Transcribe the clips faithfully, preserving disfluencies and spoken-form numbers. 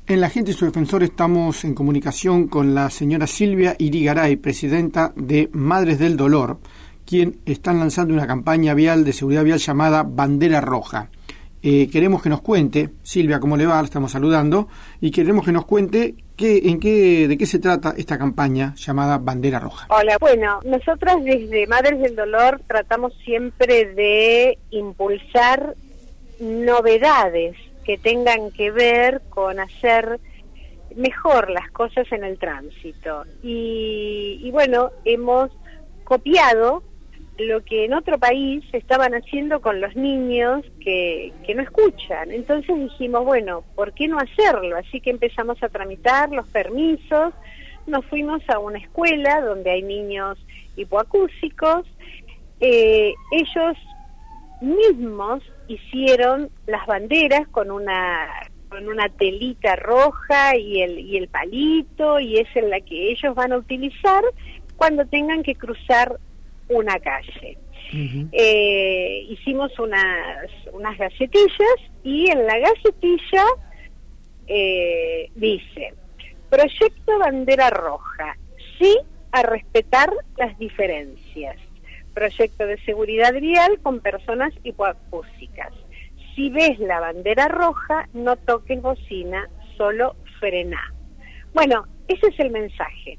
En La Gente y su Defensor estamos en comunicación con la señora Silvia Irigaray, presidenta de Madres del Dolor, quien están lanzando una campaña vial de seguridad vial llamada Bandera Roja. Eh, queremos que nos cuente, Silvia, ¿cómo le va? La estamos saludando, y queremos que nos cuente qué, en qué, de qué se trata esta campaña llamada Bandera Roja. Hola, bueno, nosotras desde Madres del Dolor tratamos siempre de impulsar novedades que tengan que ver con hacer mejor las cosas en el tránsito. Y, y bueno, hemos copiado lo que en otro país estaban haciendo con los niños que, que no escuchan. Entonces dijimos, bueno, ¿por qué no hacerlo? Así que empezamos a tramitar los permisos, nos fuimos a una escuela donde hay niños hipoacúsicos, eh, ellos mismos hicieron las banderas con una con una telita roja y el y el palito, y es en la que ellos van a utilizar cuando tengan que cruzar una calle. Uh-huh. Eh, hicimos unas unas gacetillas, y en la gacetilla eh, dice: Proyecto Bandera Roja, sí a respetar las diferencias. Proyecto de seguridad vial con personas hipoacúsicas. Si ves la bandera roja, no toques bocina, solo frená. Bueno, ese es el mensaje.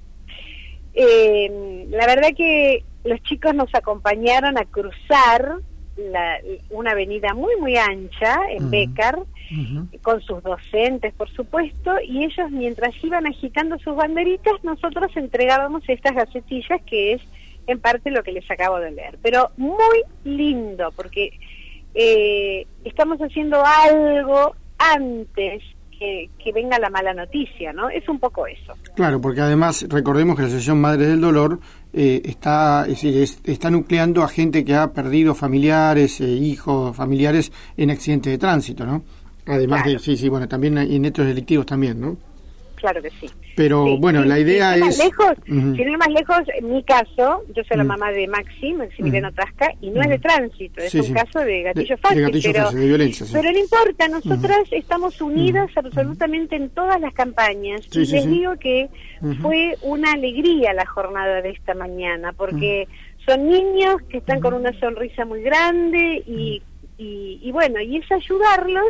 Eh, la verdad que los chicos nos acompañaron a cruzar la, una avenida muy muy ancha en uh-huh. Bécar, uh-huh. con sus docentes, por supuesto, y ellos, mientras iban agitando sus banderitas, nosotros entregábamos estas gacetillas, que es en parte lo que les acabo de leer. Pero muy lindo, porque eh, estamos haciendo algo antes que, que venga la mala noticia, ¿no? Es un poco eso. Claro, porque además recordemos que la Asociación Madres del Dolor eh, está, es decir, es, está nucleando a gente que ha perdido familiares, eh, hijos, familiares en accidentes de tránsito, ¿no? Además claro. de, sí, sí, bueno, también en hechos delictivos también, ¿no? Claro que sí. Pero sí, bueno, sí, la idea si es... Más lejos, uh-huh. Si no ir más lejos, en mi caso, yo soy la uh-huh. mamá de Maxi, Maximiliano uh-huh. Trasca, y no uh-huh. es de tránsito, es sí, un sí. caso de gatillo de, fácil, de gatillo pero, fácil, de violencia, sí. pero no importa, nosotras uh-huh. estamos unidas uh-huh. absolutamente en todas las campañas, sí, y sí, les sí. digo que uh-huh. fue una alegría la jornada de esta mañana, porque uh-huh. son niños que están uh-huh. con una sonrisa muy grande, y, uh-huh. y, y bueno, y es ayudarlos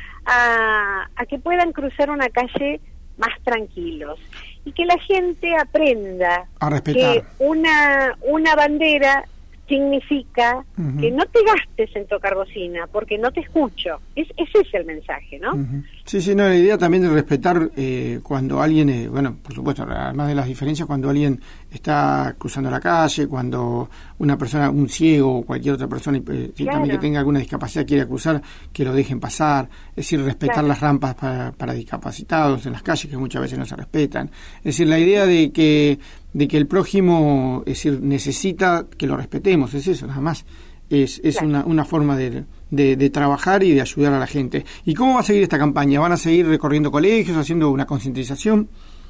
a, a que puedan cruzar una calle más tranquilos, y que la gente aprenda a respetar que una una bandera significa uh-huh. que no te gastes en tocar bocina porque no te escucho. Es, ese es el mensaje, ¿no? Uh-huh. Sí, sí, no, la idea también de respetar eh, cuando alguien, eh, bueno, por supuesto, además de las diferencias, cuando alguien está cruzando la calle, cuando una persona, un ciego o cualquier otra persona, eh, claro. también que tenga alguna discapacidad quiere cruzar, que lo dejen pasar, es decir, respetar claro. las rampas para, para discapacitados en las calles, que muchas veces no se respetan. Es decir, la idea de que de que el prójimo, es decir, necesita que lo respetemos, es eso, nada más. Es, es claro. una, una forma de, de, de trabajar y de ayudar a la gente. ¿Y cómo va a seguir esta campaña? ¿Van a seguir recorriendo colegios, haciendo una concientización?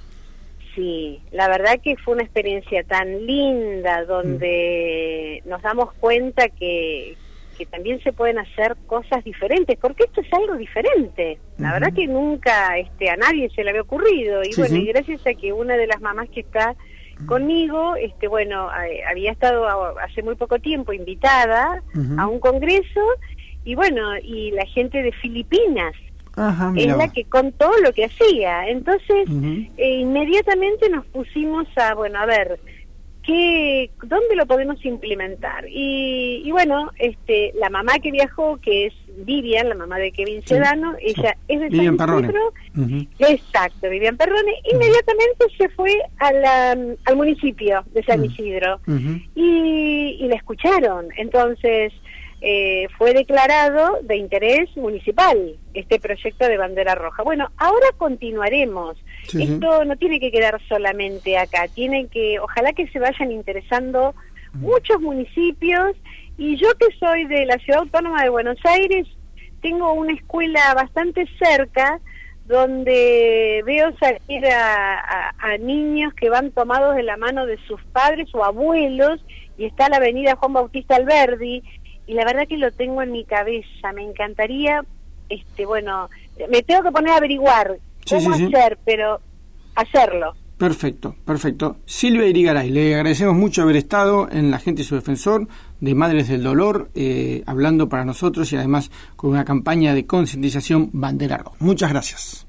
Sí, la verdad que fue una experiencia tan linda, donde mm. nos damos cuenta que, que también se pueden hacer cosas diferentes, porque esto es algo diferente. La uh-huh. verdad que nunca este, a nadie se le había ocurrido. Y sí, bueno, sí. y gracias a que una de las mamás que está conmigo, este bueno, eh, había estado a, hace muy poco tiempo invitada uh-huh. a un congreso, y bueno, y la gente de Filipinas Ajá, es la que contó lo que hacía. Entonces, uh-huh. eh, inmediatamente nos pusimos a, bueno, a ver, ¿qué, ¿dónde lo podemos implementar? Y, y bueno, este la mamá que viajó, que es Vivian, la mamá de Kevin Sedano, sí. ella sí. es de Vivian San Perrone. Isidro, uh-huh. exacto, Vivian Perrone, inmediatamente se fue a la, al municipio de San uh-huh. Isidro, uh-huh. y, y la escucharon. Entonces eh, fue declarado de interés municipal este proyecto de Bandera Roja. Bueno, ahora continuaremos. Sí, Esto sí. no tiene que quedar solamente acá, tiene que, ojalá que se vayan interesando uh-huh. muchos municipios. Y yo, que soy de la Ciudad Autónoma de Buenos Aires, tengo una escuela bastante cerca donde veo salir a, a, a niños que van tomados de la mano de sus padres o abuelos, y está la avenida Juan Bautista Alberdi, y la verdad que lo tengo en mi cabeza. Me encantaría, este bueno, me tengo que poner a averiguar sí, cómo sí, hacer, sí. pero hacerlo. Perfecto, perfecto. Silvia Irigaray, le agradecemos mucho haber estado en La Gente y su Defensor de Madres del Dolor, eh, hablando para nosotros y además con una campaña de concientización Bandera Roja. Muchas gracias.